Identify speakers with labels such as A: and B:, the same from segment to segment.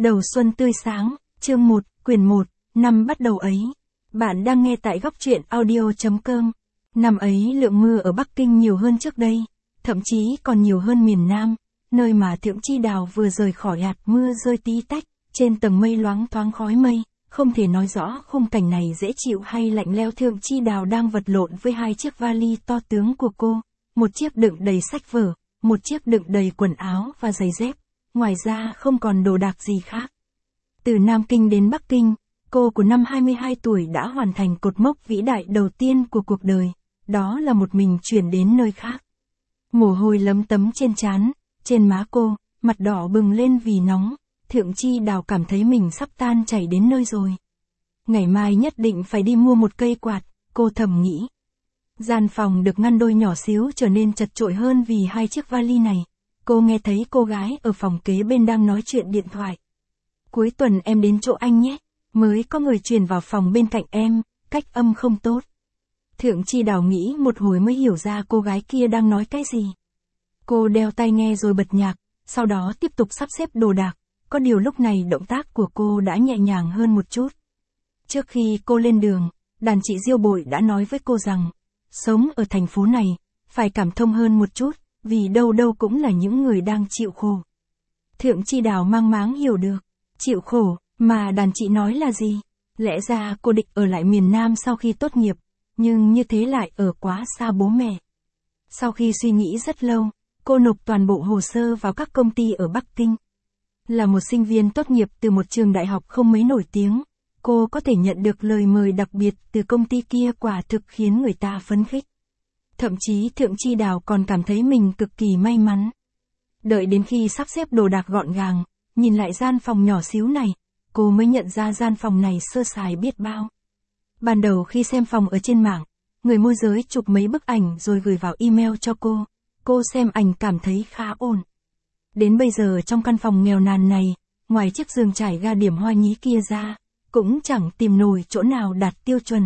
A: Đầu xuân tươi sáng, chương 1, quyển 1, năm bắt đầu ấy. Bạn đang nghe tại góc truyện audio.com. Năm ấy lượng mưa ở Bắc Kinh nhiều hơn trước đây, thậm chí còn nhiều hơn miền Nam, nơi mà Thượng Chi Đào vừa rời khỏi hạt mưa rơi tí tách, trên tầng mây loáng thoáng khói mây, không thể nói rõ khung cảnh này dễ chịu hay lạnh lẽo. Thượng Chi Đào đang vật lộn với hai chiếc vali to tướng của cô, một chiếc đựng đầy sách vở, một chiếc đựng đầy quần áo và giày dép. Ngoài ra không còn đồ đạc gì khác. Từ Nam Kinh đến Bắc Kinh, cô của năm 22 tuổi đã hoàn thành cột mốc vĩ đại đầu tiên của cuộc đời, đó là một mình chuyển đến nơi khác. Mồ hôi lấm tấm trên trán, trên má cô, mặt đỏ bừng lên vì nóng, Thượng Chi Đào cảm thấy mình sắp tan chảy đến nơi rồi. Ngày mai nhất định phải đi mua một cây quạt, cô thầm nghĩ. Gian phòng được ngăn đôi nhỏ xíu trở nên chật chội hơn vì hai chiếc vali này. Cô nghe thấy cô gái ở phòng kế bên đang nói chuyện điện thoại. Cuối tuần em đến chỗ anh nhé, mới có người truyền vào phòng bên cạnh em, cách âm không tốt. Thượng Chi Đào nghĩ một hồi mới hiểu ra cô gái kia đang nói cái gì. Cô đeo tai nghe rồi bật nhạc, sau đó tiếp tục sắp xếp đồ đạc, có điều lúc này động tác của cô đã nhẹ nhàng hơn một chút. Trước khi cô lên đường, đàn chị Diêu Bội đã nói với cô rằng, sống ở thành phố này, phải cảm thông hơn một chút, vì đâu đâu cũng là những người đang chịu khổ. Thượng Chi Đào mang máng hiểu được, chịu khổ, mà đàn chị nói là gì? Lẽ ra cô định ở lại miền Nam sau khi tốt nghiệp, nhưng như thế lại ở quá xa bố mẹ. Sau khi suy nghĩ rất lâu, cô nộp toàn bộ hồ sơ vào các công ty ở Bắc Kinh. Là một sinh viên tốt nghiệp từ một trường đại học không mấy nổi tiếng, cô có thể nhận được lời mời đặc biệt từ công ty kia quả thực khiến người ta phấn khích. Thậm chí Thượng Chi Đào còn cảm thấy mình cực kỳ may mắn. Đợi đến khi sắp xếp đồ đạc gọn gàng, nhìn lại gian phòng nhỏ xíu này, cô mới nhận ra gian phòng này sơ sài biết bao. Ban đầu khi xem phòng ở trên mạng, người môi giới chụp mấy bức ảnh rồi gửi vào email cho cô xem ảnh cảm thấy khá ổn. Đến bây giờ trong căn phòng nghèo nàn này, ngoài chiếc giường trải ga điểm hoa nhí kia ra, cũng chẳng tìm nổi chỗ nào đạt tiêu chuẩn.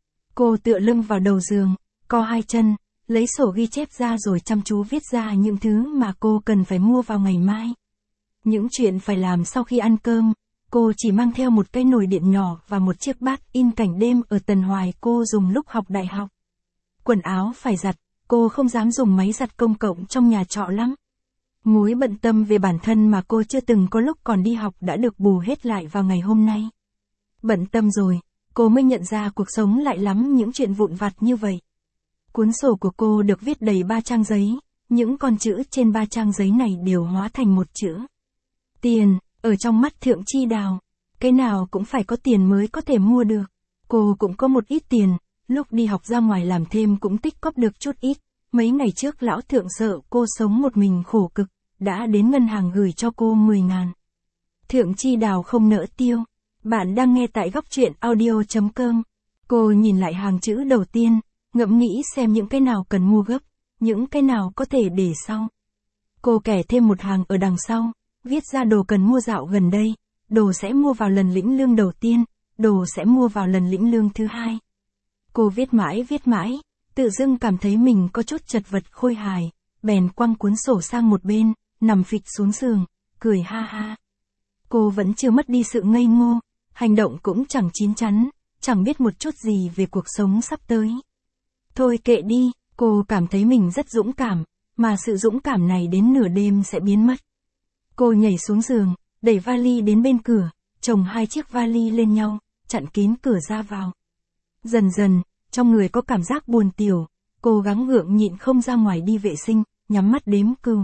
A: Cô tựa lưng vào đầu giường, co hai chân, lấy sổ ghi chép ra rồi chăm chú viết ra những thứ mà cô cần phải mua vào ngày mai. Những chuyện phải làm sau khi ăn cơm, cô chỉ mang theo một cái nồi điện nhỏ và một chiếc bát in cảnh đêm ở Tần Hoài cô dùng lúc học đại học. Quần áo phải giặt, cô không dám dùng máy giặt công cộng trong nhà trọ lắm. Mối bận tâm về bản thân mà cô chưa từng có lúc còn đi học đã được bù hết lại vào ngày hôm nay. Bận tâm rồi, cô mới nhận ra cuộc sống lại lắm những chuyện vụn vặt như vậy. Cuốn sổ của cô được viết đầy 3 trang giấy, những con chữ trên 3 trang giấy này đều hóa thành một chữ. Tiền, ở trong mắt Thượng Chi Đào, cái nào cũng phải có tiền mới có thể mua được. Cô cũng có một ít tiền, lúc đi học ra ngoài làm thêm cũng tích cóp được chút ít. Mấy ngày trước lão Thượng sợ cô sống một mình khổ cực, đã đến ngân hàng gửi cho cô 10.000. Thượng Chi Đào không nỡ tiêu. Bạn đang nghe tại góc truyện audio.com. Cô nhìn lại hàng chữ đầu tiên, ngẫm nghĩ xem những cái nào cần mua gấp, những cái nào có thể để sau. Cô kẻ thêm một hàng ở đằng sau, viết ra đồ cần mua dạo gần đây, đồ sẽ mua vào lần lĩnh lương đầu tiên, đồ sẽ mua vào lần lĩnh lương thứ hai. Cô viết mãi, tự dưng cảm thấy mình có chút chật vật khôi hài, bèn quăng cuốn sổ sang một bên, nằm phịch xuống giường, cười ha ha. Cô vẫn chưa mất đi sự ngây ngô, hành động cũng chẳng chín chắn, chẳng biết một chút gì về cuộc sống sắp tới. Thôi kệ đi, cô cảm thấy mình rất dũng cảm, mà sự dũng cảm này đến nửa đêm sẽ biến mất. Cô nhảy xuống giường, đẩy vali đến bên cửa, chồng hai chiếc vali lên nhau, chặn kín cửa ra vào. Dần dần, trong người có cảm giác buồn tiểu, cô gắng gượng nhịn không ra ngoài đi vệ sinh, nhắm mắt đếm cừu.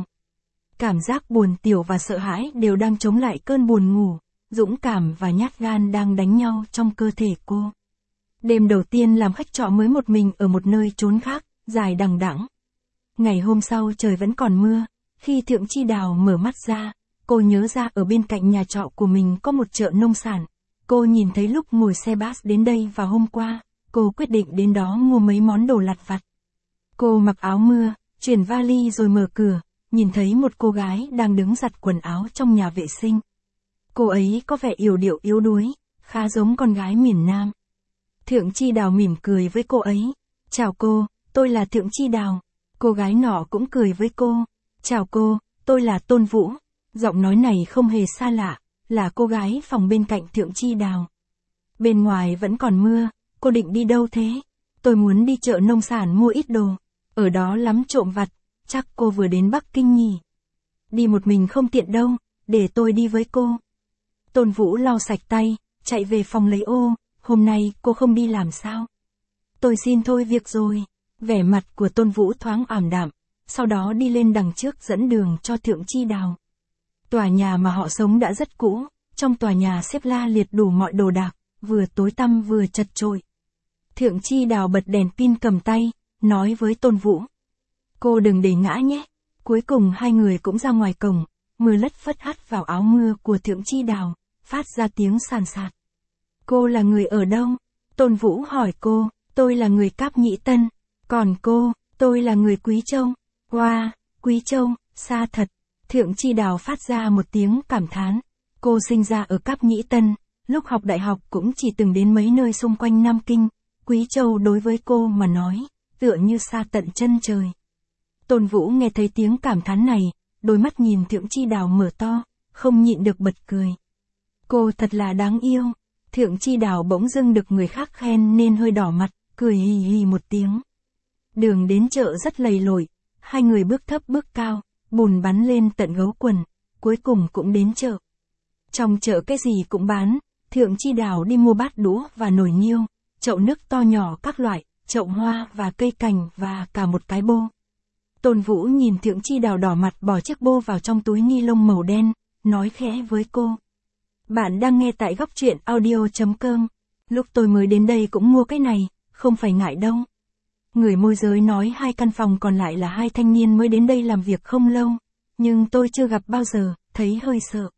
A: Cảm giác buồn tiểu và sợ hãi đều đang chống lại cơn buồn ngủ, dũng cảm và nhát gan đang đánh nhau trong cơ thể cô. Đêm đầu tiên làm khách trọ mới một mình ở một nơi chốn khác, dài đằng đẵng. Ngày hôm sau trời vẫn còn mưa, khi Thượng Chi Đào mở mắt ra, cô nhớ ra ở bên cạnh nhà trọ của mình có một chợ nông sản. Cô nhìn thấy lúc ngồi xe bus đến đây vào hôm qua, cô quyết định đến đó mua mấy món đồ lặt vặt. Cô mặc áo mưa, chuyển vali rồi mở cửa, nhìn thấy một cô gái đang đứng giặt quần áo trong nhà vệ sinh. Cô ấy có vẻ yểu điệu yếu đuối, khá giống con gái miền Nam. Thượng Chi Đào mỉm cười với cô ấy. Chào cô, tôi là Thượng Chi Đào. Cô gái nọ cũng cười với cô. Chào cô, tôi là Tôn Vũ. Giọng nói này không hề xa lạ, là cô gái phòng bên cạnh Thượng Chi Đào. Bên ngoài vẫn còn mưa, cô định đi đâu thế? Tôi muốn đi chợ nông sản mua ít đồ, ở đó lắm trộm vặt, chắc cô vừa đến Bắc Kinh nhỉ? Đi một mình không tiện đâu, để tôi đi với cô. Tôn Vũ lau sạch tay, chạy về phòng lấy ô, hôm nay cô không đi làm sao? Tôi xin thôi việc rồi. Vẻ mặt của Tôn Vũ thoáng ảm đạm, sau đó đi lên đằng trước dẫn đường cho Thượng Chi Đào. Tòa nhà mà họ sống đã rất cũ, trong tòa nhà xếp la liệt đủ mọi đồ đạc, vừa tối tăm vừa chật chội. Thượng Chi Đào bật đèn pin cầm tay, nói với Tôn Vũ. Cô đừng để ngã nhé. Cuối cùng hai người cũng ra ngoài cổng, mưa lất phất hắt vào áo mưa của Thượng Chi Đào, phát ra tiếng sàn sạt. Cô là người ở đâu? Tôn Vũ hỏi cô. Tôi là người Cáp Nhĩ Tân. Còn cô? Tôi là người Quý Châu. Wow, Quý Châu, xa thật. Thượng Chi Đào phát ra một tiếng cảm thán. Cô sinh ra ở Cáp Nhĩ Tân, lúc học đại học cũng chỉ từng đến mấy nơi xung quanh Nam Kinh. Quý Châu đối với cô mà nói, tựa như xa tận chân trời. Tôn Vũ nghe thấy tiếng cảm thán này, đôi mắt nhìn Thượng Chi Đào mở to, không nhịn được bật cười. Cô thật là đáng yêu. Thượng Chi Đào bỗng dưng được người khác khen nên hơi đỏ mặt, cười hì hì một tiếng. Đường đến chợ rất lầy lội, hai người bước thấp bước cao, bùn bắn lên tận gấu quần, cuối cùng cũng đến chợ. Trong chợ cái gì cũng bán, Thượng Chi Đào đi mua bát đũa và nồi niêu, chậu nước to nhỏ các loại, chậu hoa và cây cảnh và cả một cái bô. Tôn Vũ nhìn Thượng Chi Đào đỏ mặt bỏ chiếc bô vào trong túi ni lông màu đen, nói khẽ với cô. Bạn đang nghe tại góc truyện audio.com. Lúc tôi mới đến đây cũng mua cái này, không phải ngại đâu. Người môi giới nói 2 căn phòng còn lại là 2 thanh niên mới đến đây làm việc không lâu, nhưng tôi chưa gặp bao giờ, thấy hơi sợ.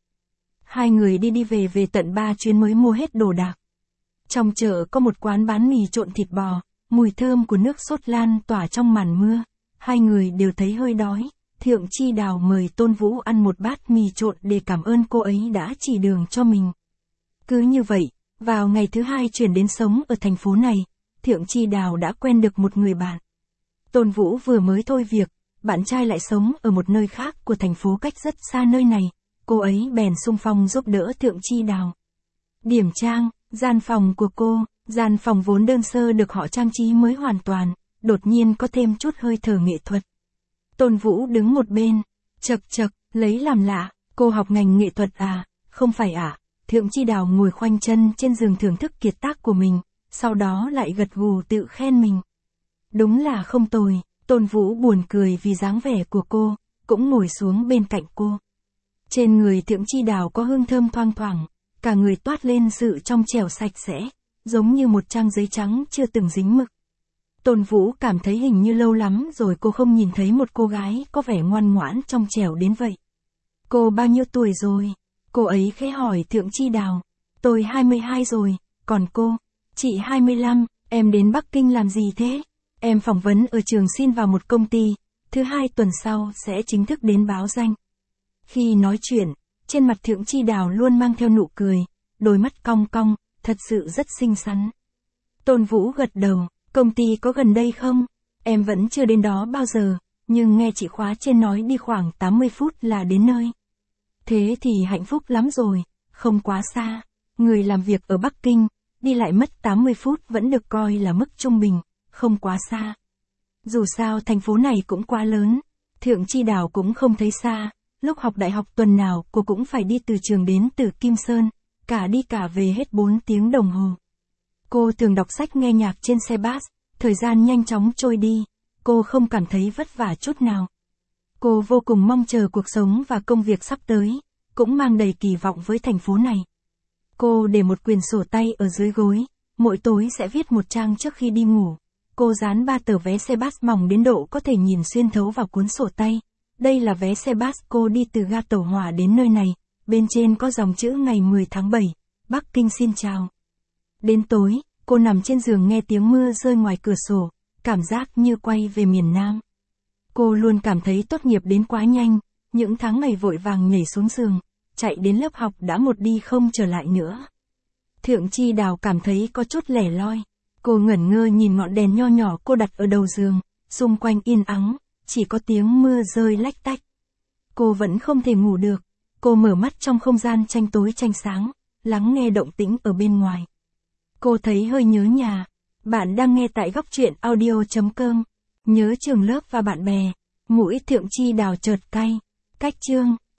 A: 2 người đi về tận 3 chuyến mới mua hết đồ đạc. Trong chợ có một quán bán mì trộn thịt bò, mùi thơm của nước sốt lan tỏa trong màn mưa. 2 người đều thấy hơi đói. Thượng Chi Đào mời Tôn Vũ ăn một bát mì trộn để cảm ơn cô ấy đã chỉ đường cho mình. Cứ như vậy, vào ngày thứ 2 chuyển đến sống ở thành phố này, Thượng Chi Đào đã quen được một người bạn. Tôn Vũ vừa mới thôi việc, bạn trai lại sống ở một nơi khác của thành phố cách rất xa nơi này, cô ấy bèn xung phong giúp đỡ Thượng Chi Đào. Điểm trang, gian phòng của cô, gian phòng vốn đơn sơ được họ trang trí mới hoàn toàn, đột nhiên có thêm chút hơi thở nghệ thuật. Tôn Vũ đứng một bên, chậc chậc, lấy làm lạ, cô học ngành nghệ thuật à, không phải à? Thượng Chi Đào ngồi khoanh chân trên giường thưởng thức kiệt tác của mình, sau đó lại gật gù tự khen mình. Đúng là không tồi. Tôn Vũ buồn cười vì dáng vẻ của cô, cũng ngồi xuống bên cạnh cô. Trên người Thượng Chi Đào có hương thơm thoang thoảng, cả người toát lên sự trong trẻo sạch sẽ, giống như một trang giấy trắng chưa từng dính mực. Tôn Vũ cảm thấy hình như lâu lắm rồi cô không nhìn thấy một cô gái có vẻ ngoan ngoãn trong trẻo đến vậy. Cô bao nhiêu tuổi rồi? Cô ấy khẽ hỏi Thượng Chi Đào. Tôi 22 rồi, còn cô? Chị 25, em đến Bắc Kinh làm gì thế? Em phỏng vấn ở trường xin vào một công ty, thứ 2 tuần sau sẽ chính thức đến báo danh. Khi nói chuyện, trên mặt Thượng Chi Đào luôn mang theo nụ cười, đôi mắt cong cong, thật sự rất xinh xắn. Tôn Vũ gật đầu. Công ty có gần đây không? Em vẫn chưa đến đó bao giờ, nhưng nghe chị khóa trên nói đi khoảng 80 phút là đến nơi. Thế thì hạnh phúc lắm rồi, không quá xa. Người làm việc ở Bắc Kinh, đi lại mất 80 phút vẫn được coi là mức trung bình, không quá xa. Dù sao thành phố này cũng quá lớn, Thượng Chi Đào cũng không thấy xa. Lúc học đại học tuần nào cô cũng phải đi từ trường đến từ Kim Sơn, cả đi cả về hết 4 tiếng đồng hồ. Cô thường đọc sách nghe nhạc trên xe bus, thời gian nhanh chóng trôi đi, cô không cảm thấy vất vả chút nào. Cô vô cùng mong chờ cuộc sống và công việc sắp tới, cũng mang đầy kỳ vọng với thành phố này. Cô để một quyển sổ tay ở dưới gối, mỗi tối sẽ viết một trang trước khi đi ngủ. Cô dán 3 tờ vé xe bus mỏng đến độ có thể nhìn xuyên thấu vào cuốn sổ tay. Đây là vé xe bus cô đi từ ga tàu hỏa đến nơi này, bên trên có dòng chữ ngày 10 tháng 7, Bắc Kinh xin chào. Đến tối, cô nằm trên giường nghe tiếng mưa rơi ngoài cửa sổ, cảm giác như quay về miền Nam. Cô luôn cảm thấy tốt nghiệp đến quá nhanh, những tháng ngày vội vàng nhảy xuống giường, chạy đến lớp học đã một đi không trở lại nữa. Thượng Chi Đào cảm thấy có chút lẻ loi. Cô ngẩn ngơ nhìn ngọn đèn nho nhỏ cô đặt ở đầu giường, xung quanh yên ắng, chỉ có tiếng mưa rơi lách tách. Cô vẫn không thể ngủ được. Cô mở mắt trong không gian tranh tối tranh sáng, lắng nghe động tĩnh ở bên ngoài. Cô thấy hơi nhớ nhà. Bạn đang nghe tại góc truyện audio.com. Nhớ trường lớp và bạn bè. Mũi Thượng Chi Đào chợt cay. Cách chương.